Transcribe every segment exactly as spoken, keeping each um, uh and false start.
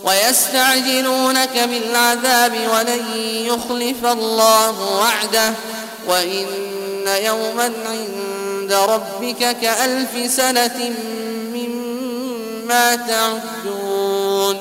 ويستعجلونك بالعذاب ولن يخلف الله وعده وإن يوما عند ربك كألف سنة مما تعدون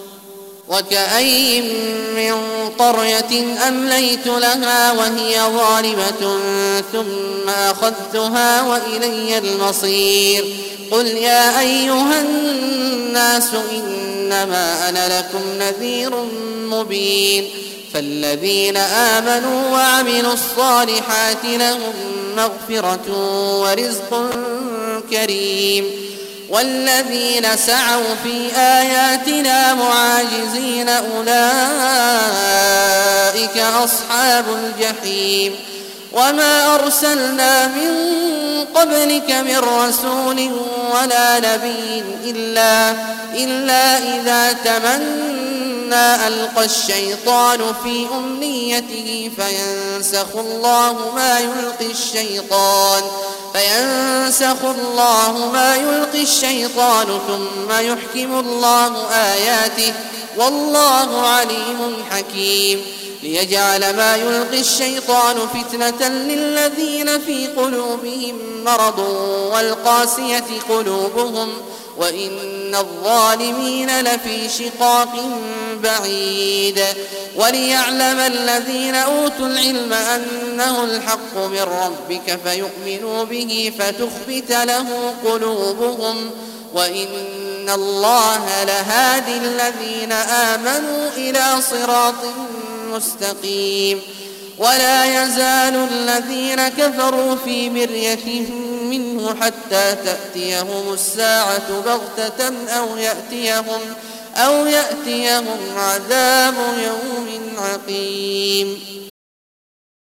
وكأي من قرية أمليت لها وهي ظالمة ثم أخذتها وإلي المصير قل يا أيها الناس إنما أنا لكم نذير مبين فالذين آمنوا وعملوا الصالحات لهم مغفرة ورزق كريم والذين سعوا في آياتنا معاجزين أولئك أصحاب الجحيم وما أرسلنا من قبلك من رسول ولا نبي إلا, إلا إذا تمنى ألقى الشيطان في أمنيته فينسخ الله ما يلقي الشيطان فينسخ الله ما يلقي الشيطان ثم يحكم الله آياته والله عليم حكيم ليجعل ما يلقي الشيطان فتنة للذين في قلوبهم مرض والقاسية قلوبهم وإن الظالمين لفي شقاق بعيد وليعلم الذين أوتوا العلم أنه الحق من ربك فيؤمنوا به فتخبت له قلوبهم وإن الله لهادي الذين آمنوا إلى صراط مستقيم ولا يزال الذين كفروا في مرية منه حتى تأتيهم الساعة بغتة أو يأتيهم, أو يأتيهم عذاب يوم عقيم.